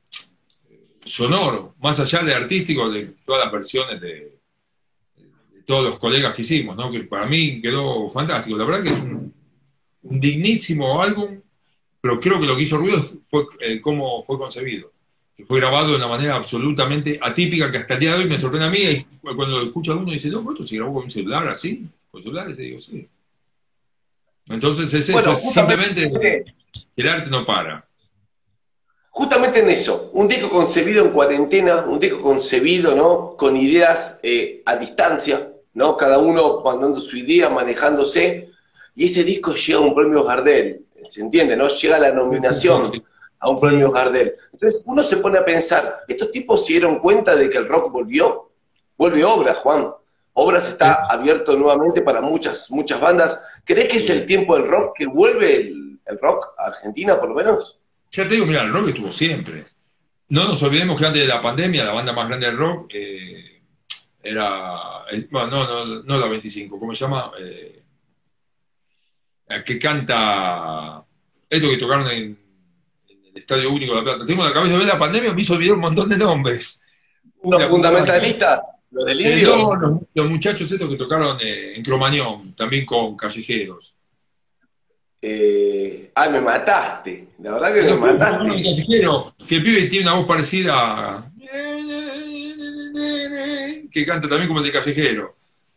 sonoro, más allá de artístico, de todas las versiones de todos los colegas que hicimos, ¿no? Que para mí quedó fantástico. La verdad que es un dignísimo álbum, pero creo que lo que hizo ruido fue cómo fue concebido. Que fue grabado de una manera absolutamente atípica, que hasta el día de hoy me sorprende a mí, y cuando lo escucha uno dice, no, ¿esto se grabó con un celular así? ¿Con celulares? Y digo, sí. Entonces es eso, es simplemente el arte no para. Justamente en eso, un disco concebido en cuarentena, un disco concebido, ¿no? Con ideas a distancia, ¿no? Cada uno mandando su idea, manejándose, y ese disco llega a un premio Gardel. se entiende, ¿no? Llega la nominación Sí. a un premio Gardel. Entonces uno se pone a pensar, ¿estos tipos se dieron cuenta de que el rock volvió? Vuelve Obras, Juan. Obras está abierto nuevamente para muchas bandas. ¿Crees que es el tiempo del rock, que vuelve el rock a Argentina, por lo menos? Ya te digo, mira, el rock estuvo siempre. No nos olvidemos que antes de la pandemia, la banda más grande del rock era, bueno, no la 25, ¿cómo se llama? Que canta, esto que tocaron en el Estadio Único de La Plata. Tengo en la cabeza de la pandemia, me hizo olvidar un montón de nombres. Los fundamentalistas, los del Indio. No, los muchachos estos que tocaron en Cromañón, también con Callejeros. Me mataste. La verdad que me mataste. Callejero, que el pibe tiene una voz parecida que canta también como el de Callejero.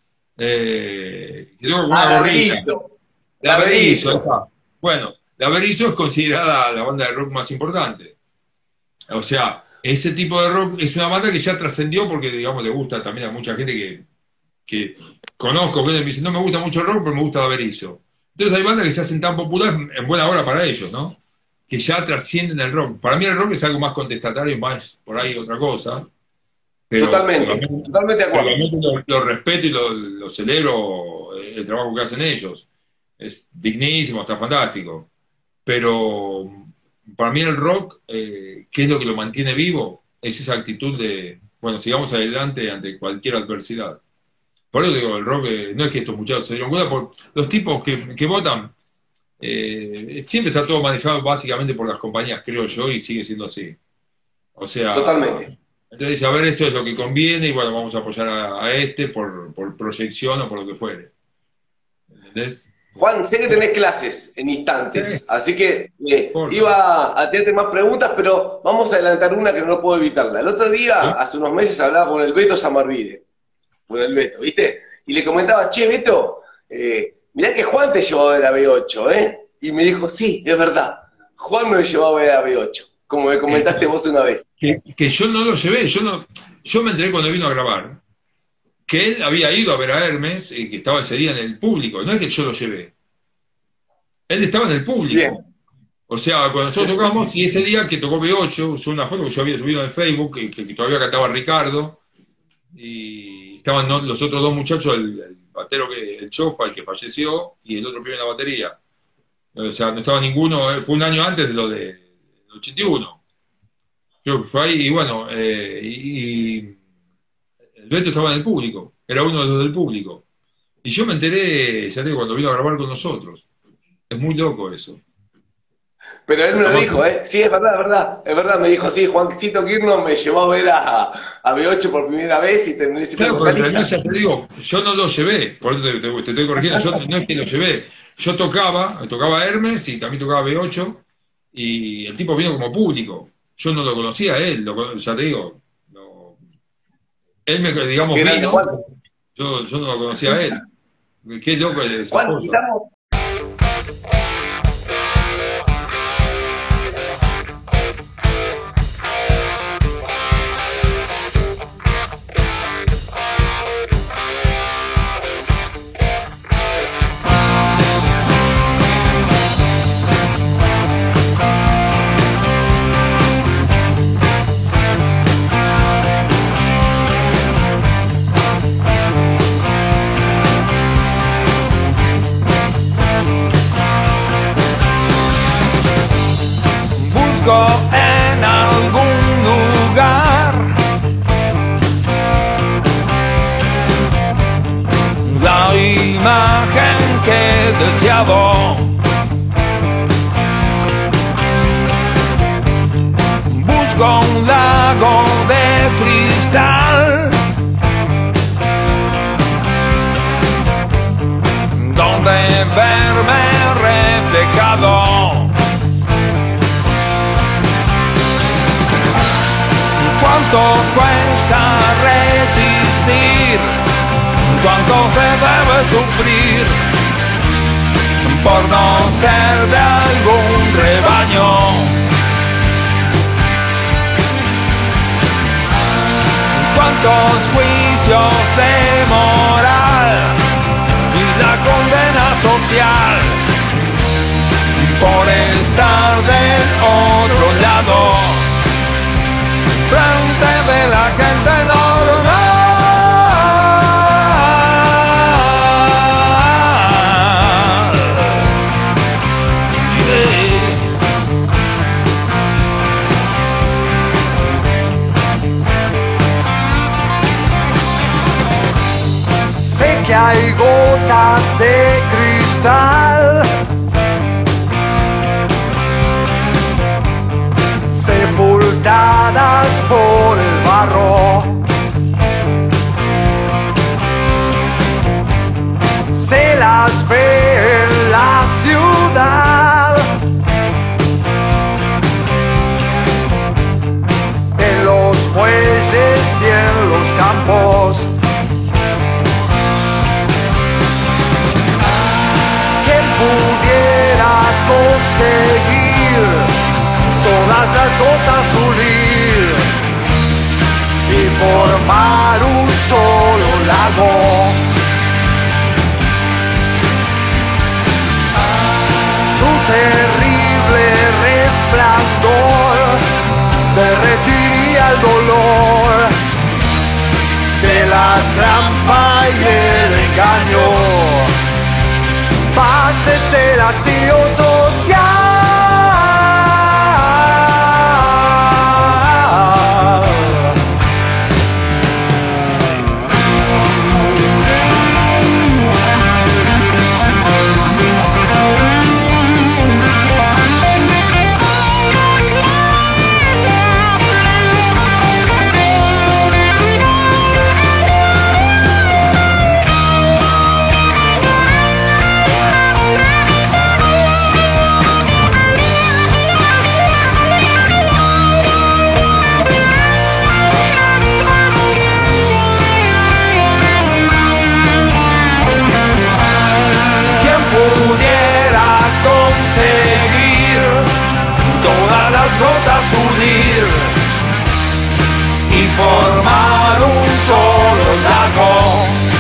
Que toca con una gorrita. La Berizo. Bueno, la Berizo es considerada la banda de rock más importante. O sea, ese tipo de rock es una banda que ya trascendió porque, digamos, le gusta también a mucha gente que conozco, que me dicen, no me gusta mucho el rock, pero me gusta la Berizo. Entonces hay bandas que se hacen tan populares en buena hora para ellos, ¿no? Que ya trascienden el rock. Para mí el rock es algo más contestatario, más por ahí otra cosa. Pero totalmente de acuerdo. Lo respeto y lo celebro el trabajo que hacen ellos. Es dignísimo, está fantástico. Pero para mí el rock, ¿qué es lo que lo mantiene vivo? Es esa actitud de, bueno, sigamos adelante ante cualquier adversidad. Por eso digo, el rock, no es que estos muchachos se dieron cuenta, por los tipos que votan, siempre está todo manejado básicamente por las compañías, creo yo, y sigue siendo así. O sea, totalmente. Entonces, a ver, esto es lo que conviene, y bueno, vamos a apoyar a este por proyección o por lo que fuere. ¿Entendés? Juan, sé que tenés clases en instantes, así que iba a tenerte más preguntas, pero vamos a adelantar una que no puedo evitarla. El otro día, hace unos meses, hablaba con el Beto Samarvide, con el Beto, ¿viste? Y le comentaba, che, Beto, mirá que Juan te llevó a ver a B8, ¿eh? Y me dijo, sí, es verdad, Juan me llevó a ver a B8, como me comentaste vos una vez. Que yo no lo llevé, yo me enteré cuando vino a grabar, que él había ido a ver a Hermes, que estaba ese día en el público, no es que yo lo llevé. Él estaba en el público. Bien. O sea, cuando nosotros tocamos, y ese día que tocó B8, usó una foto que yo había subido en Facebook, que todavía cantaba Ricardo, y estaban los otros dos muchachos, el batero, el Chofa, el que falleció, y el otro pibe en la batería. O sea, no estaba ninguno, fue un año antes de lo del 81. Creo que fue ahí, y bueno, y el Beto estaba en el público, era uno de los del público. Y yo me enteré, ya te digo, cuando vino a grabar con nosotros. Es muy loco eso. Pero él me lo dijo, ¿eh? Sí, es verdad, me dijo, sí, Juancito Quirno me llevó a ver a B8 por primera vez y terminé ese claro, pero no, ya te digo, yo no lo llevé, por eso te estoy corrigiendo, yo no es que lo llevé, yo tocaba Hermes y también tocaba B8 y el tipo vino como público, yo no lo conocía a él, ya te digo, él me, digamos, vino, yo no lo conocía a él, qué loco es esa cosa. En algún lugar la imagen que deseaba, busco un lago de cristal donde verme reflejado. ¿Cuánto cuesta resistir? ¿Cuánto se debe sufrir por no ser de algún rebaño? ¿Cuántos juicios de moral y la condena social por estar del otro lado, frente de la gente normal. Sé que hay gotas de cristal sepultadas por el barro. Se las ve en la ciudad, en los fuelles y en los campos. ¿Quién pudiera conseguir todas las gotas unir y formar un solo lago? Su terrible resplandor derretiría el dolor de la trampa y el engaño. Bases del hastío social. Gotas unir y formar un solo lago.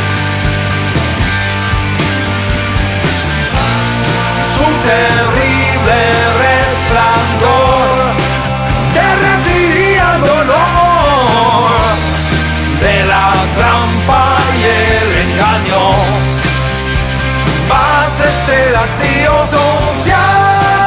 Su terrible resplandor derretiría el dolor de la trampa y el engaño. Bases del hastío social.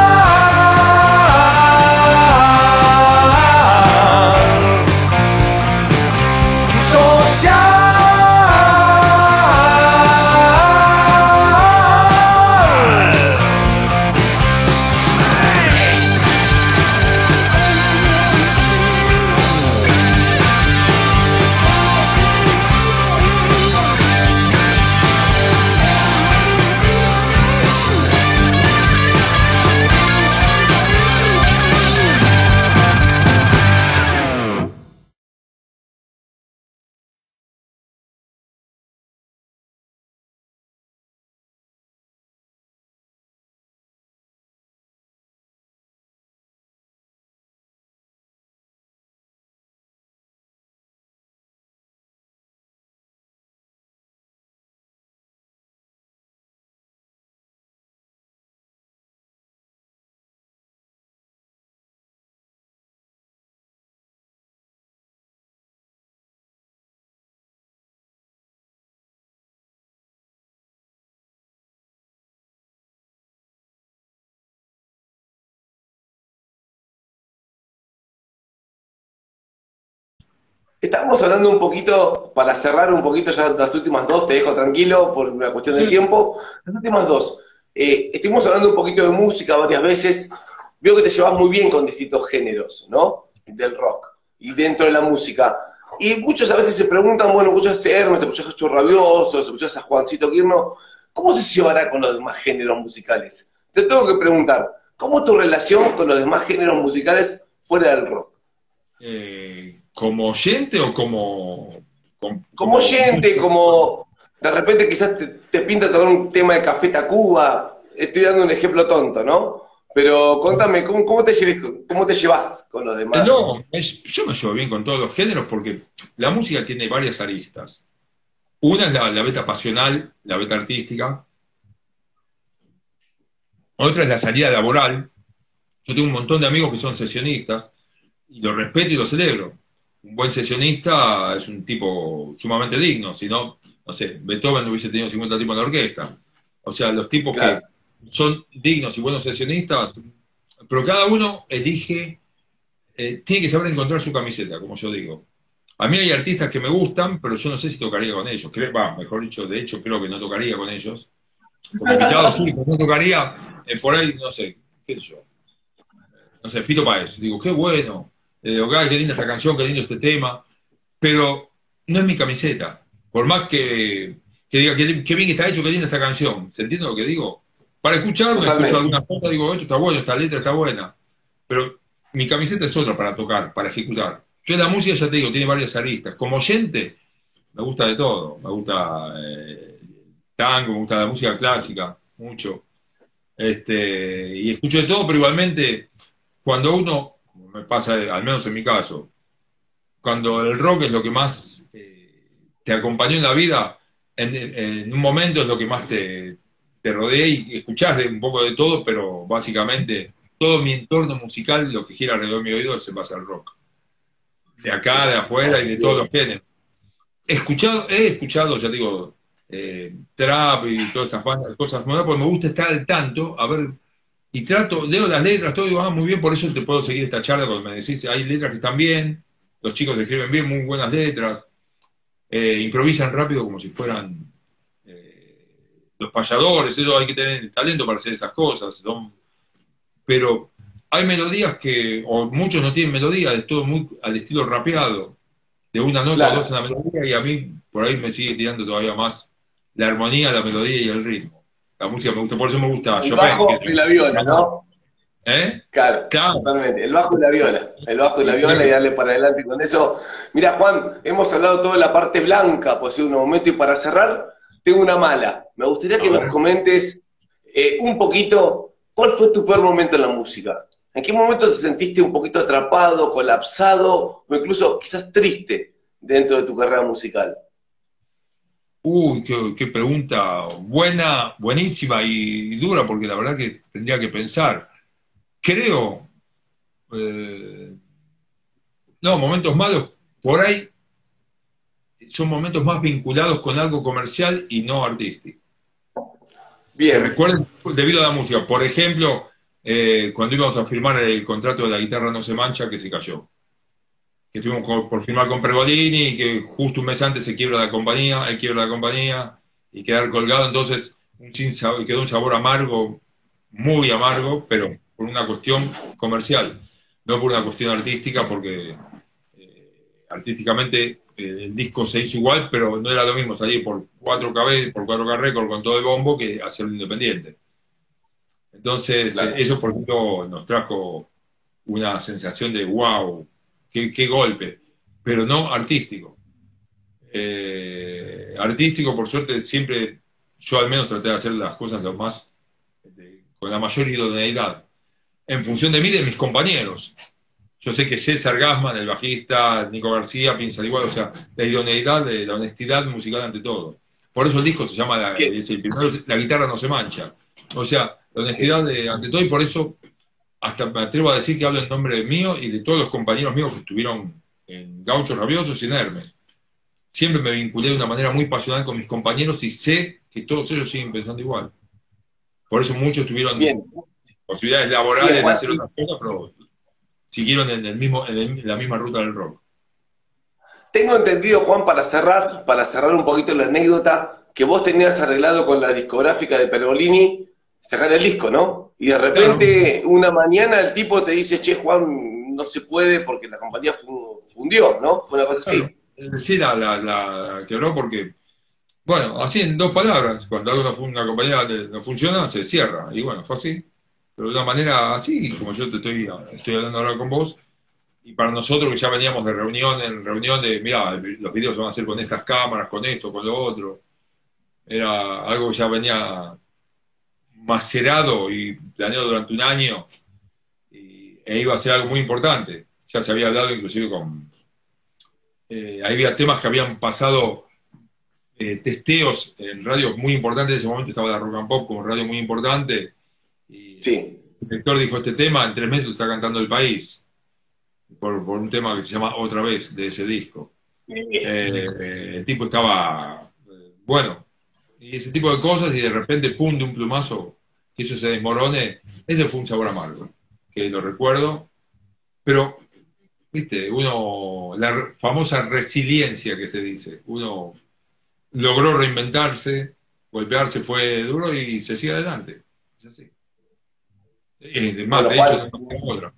Estábamos hablando un poquito, para cerrar un poquito ya las últimas dos, te dejo tranquilo por una cuestión de tiempo. Las últimas dos. Estuvimos hablando un poquito de música varias veces. Veo que te llevas muy bien con distintos géneros, ¿no? Del rock. Y dentro de la música. Y muchos a veces se preguntan, bueno, escuchas a Hermes, escuchas a Churrabioso, escuchas a Juancito Quirno, ¿cómo se llevará con los demás géneros musicales? Te tengo que preguntar, ¿cómo es tu relación con los demás géneros musicales fuera del rock? ¿Como oyente o como...? Como oyente, como... De repente quizás te pinta tocar un tema de Café Tacuba. Estoy dando un ejemplo tonto, ¿no? Pero contame, ¿cómo te llevas con los demás? No, yo me llevo bien con todos los géneros porque la música tiene varias aristas. Una es la beta pasional, la beta artística. Otra es la salida laboral. Yo tengo un montón de amigos que son sesionistas y los respeto y los celebro. Un buen sesionista es un tipo sumamente digno, si no, no sé, Beethoven no hubiese tenido 50 tipos en la orquesta. O sea, los tipos Claro. que son dignos y buenos sesionistas, pero cada uno elige, tiene que saber encontrar su camiseta, como yo digo. A mí hay artistas que me gustan, pero yo no sé si tocaría con ellos. Mejor dicho, de hecho, creo que no tocaría con ellos. Como invitado sí, pero no tocaría, por ahí, no sé, qué sé yo. No sé, Fito Páez. Digo, qué bueno. Digo, qué linda esta canción, qué lindo este tema. Pero no es mi camiseta. Por más que diga qué bien está hecho, qué linda esta canción. ¿Se entiende lo que digo? Para escucharme, escucho Totalmente. algunas cosas, digo, esto está bueno, esta letra está buena. Pero mi camiseta es otra para tocar, para ejecutar. Yo la música, ya te digo, tiene varias aristas. Como oyente, me gusta de todo. Me gusta tango, me gusta la música clásica, mucho. Y escucho de todo, pero igualmente, cuando uno, como me pasa, al menos en mi caso, cuando el rock es lo que más te acompañó en la vida, en un momento es lo que más te rodea y escuchás de un poco de todo, pero básicamente todo mi entorno musical, lo que gira alrededor de mi oído, se basa al rock. De acá, de afuera y de todos Bien. los géneros. He escuchado, ya digo, trap y todas estas cosas nuevas, porque me gusta estar al tanto, a ver, y leo las letras, todo, y digo, muy bien, por eso te puedo seguir esta charla cuando me decís, hay letras que están bien, los chicos escriben bien, muy buenas letras, improvisan rápido como si fueran los payadores, eso hay que tener talento para hacer esas cosas, pero hay melodías o muchos no tienen melodía, es todo muy al estilo rapeado, de una nota o dos Claro. en la melodía, y a mí por ahí me sigue tirando todavía más la armonía, la melodía y el ritmo. La música me gusta, por eso me gusta El Chopin, que bajo y la viola, ¿no? ¿eh? Claro, Claro, totalmente. El bajo y la viola. El bajo y la y viola y siempre. darle para adelante con eso. Mira, Juan, hemos hablado toda la parte blanca, pues en un momento, y para cerrar, tengo una mala. Me gustaría A que nos ver. comentes un poquito cuál fue tu peor momento en la música. ¿En qué momento te sentiste un poquito atrapado, colapsado o incluso quizás triste dentro de tu carrera musical? Uy, qué pregunta buena, buenísima y dura, porque la verdad que tendría que pensar. Creo, eh, no, momentos malos, por ahí son momentos más vinculados con algo comercial y no artístico. Que Bien, recuerden debido a la música. Por ejemplo, cuando íbamos a firmar el contrato de La Guitarra No Se Mancha, que se cayó. Que estuvimos por firmar con Pergolini y que justo un mes antes se quiebra la compañía, él quiebra la compañía y quedar colgado, entonces quedó un sabor amargo, muy amargo, pero por una cuestión comercial, no por una cuestión artística, porque artísticamente el disco se hizo igual, pero no era lo mismo salir por 4K Record con todo el bombo que hacerlo independiente. Entonces, claro. eso por ejemplo nos trajo una sensación de wow, qué golpe, pero no artístico. Artístico, por suerte, siempre yo al menos traté de hacer las cosas lo más, con la mayor idoneidad, en función de mí y de mis compañeros. Yo sé que César Gassman, el bajista, Nico García, piensan igual, o sea, la idoneidad, la honestidad musical ante todo. Por eso el disco se llama, ¿Qué? el primero, La Guitarra No Se Mancha. O sea, la honestidad ante todo, y por eso hasta me atrevo a decir que hablo en nombre mío y de todos los compañeros míos que estuvieron en Gauchos Rabiosos y en Hermes. Siempre me vinculé de una manera muy pasional con mis compañeros y sé que todos ellos siguen pensando igual. Por eso muchos tuvieron Bien, posibilidades bien, laborales de Juan. hacer otras cosas, pero siguieron en la misma ruta del rock. Tengo entendido, Juan, para cerrar un poquito la anécdota, que vos tenías arreglado con la discográfica de Pergolini sacar el disco, ¿no? Y de Claro, repente, una mañana el tipo te dice, che, Juan, no se puede porque la compañía fundió, ¿no? Fue una cosa claro. así. Es decir, la quebró porque, bueno, así en dos palabras, cuando una compañía no funciona, se cierra. Y bueno, fue así. Pero de una manera así, como yo estoy hablando ahora con vos, y para nosotros que ya veníamos de reunión en reunión de, mira, los videos se van a hacer con estas cámaras, con esto, con lo otro, era algo que ya venía macerado y planeado durante un año, e iba a ser algo muy importante. Ya se había hablado inclusive había temas que habían pasado testeos en radios muy importantes, en ese momento estaba la Rock and Pop como radio muy importante, y Sí. el director dijo, este tema en 3 meses lo está cantando el país, por un tema que se llama Otra Vez, de ese disco. El tipo estaba, bueno, y ese tipo de cosas, y de repente, pum, de un plumazo, que eso se desmorone, ese fue un sabor amargo, que lo recuerdo, pero, viste, la famosa resiliencia que se dice, uno logró reinventarse, golpearse fue duro y se sigue adelante, es así. Más, Bueno, de Juan, hecho, no tengo otra.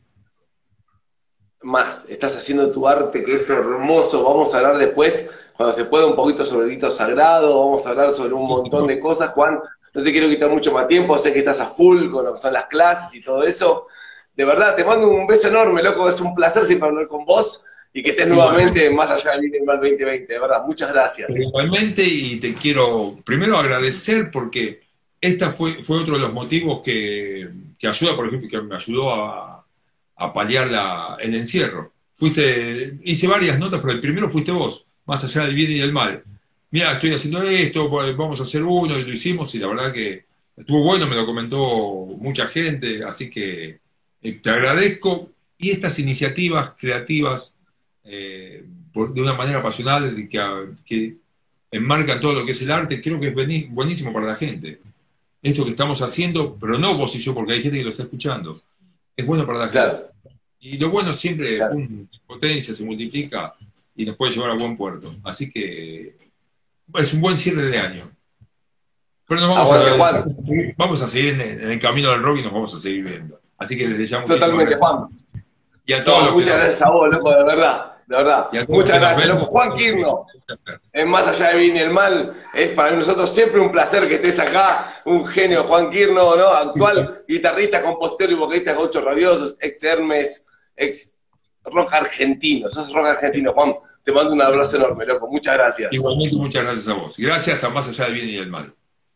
más, estás haciendo tu arte que es hermoso. Vamos a hablar después, cuando se pueda, un poquito sobre el rito sagrado. Vamos a hablar sobre un montón de cosas. Juan, no te quiero quitar mucho más tiempo, sé que estás a full con lo que son las clases y todo eso. De verdad, te mando un beso enorme, loco. Es un placer siempre hablar con vos y que estés nuevamente más allá del Bien y Mal 2020. De verdad, muchas gracias. Igualmente, y te quiero primero agradecer porque esta fue otro de los motivos que ayuda, por ejemplo, que me ayudó a paliar el encierro. Hice varias notas, pero el primero fuiste vos, más allá del bien y del mal. Mira, estoy haciendo esto, vamos a hacer uno, y lo hicimos, y la verdad que estuvo bueno, me lo comentó mucha gente, así que te agradezco. Y estas iniciativas creativas, de una manera pasional, que enmarcan todo lo que es el arte, creo que es buenísimo para la gente. Esto que estamos haciendo, pero no vos y yo, porque hay gente que lo está escuchando, es bueno para la gente. Claro. Y lo bueno siempre, Claro, se potencia, se multiplica y nos puede llevar a buen puerto. Así que es un buen cierre de año. Pero vamos a seguir en el camino del rock y nos vamos a seguir viendo. Así que desde ya totalmente, Juan. Y a todos Muchas gracias a vos, loco, de verdad. De verdad. Muchas gracias, loco. Juan Quirno, en Más Allá del Bien y el Mal, es para nosotros siempre un placer que estés acá. Un genio, Juan Quirno, ¿no? Actual guitarrista, compositor y vocalista de Gauchos Rabiosos, ex Hermes, ex rock argentino. Sos rock argentino, Juan. Te mando un abrazo enorme, loco. Muchas gracias. Igualmente, muchas gracias a vos. Gracias a Más Allá del Bien y del Mal.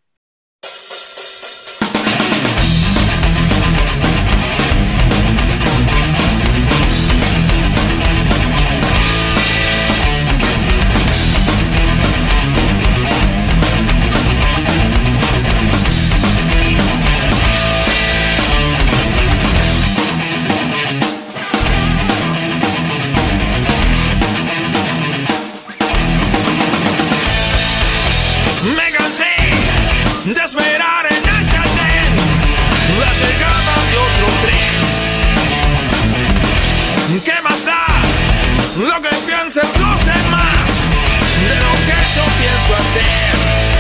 Me cansé de esperar en este tren la llegada de otro tren. ¿Qué más da lo que piensen los demás de lo que yo pienso hacer?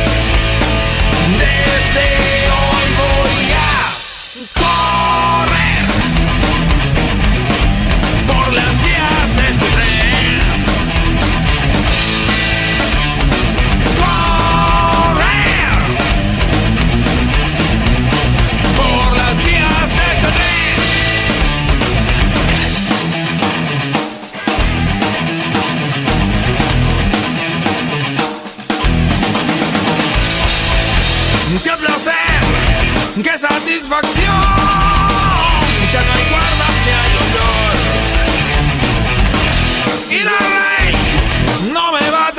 Desde hoy voy a correr por las vías de este tren. ¡Qué placer! ¡Qué satisfacción! Ya no hay guardas ni hay olor. Y la ley no me va a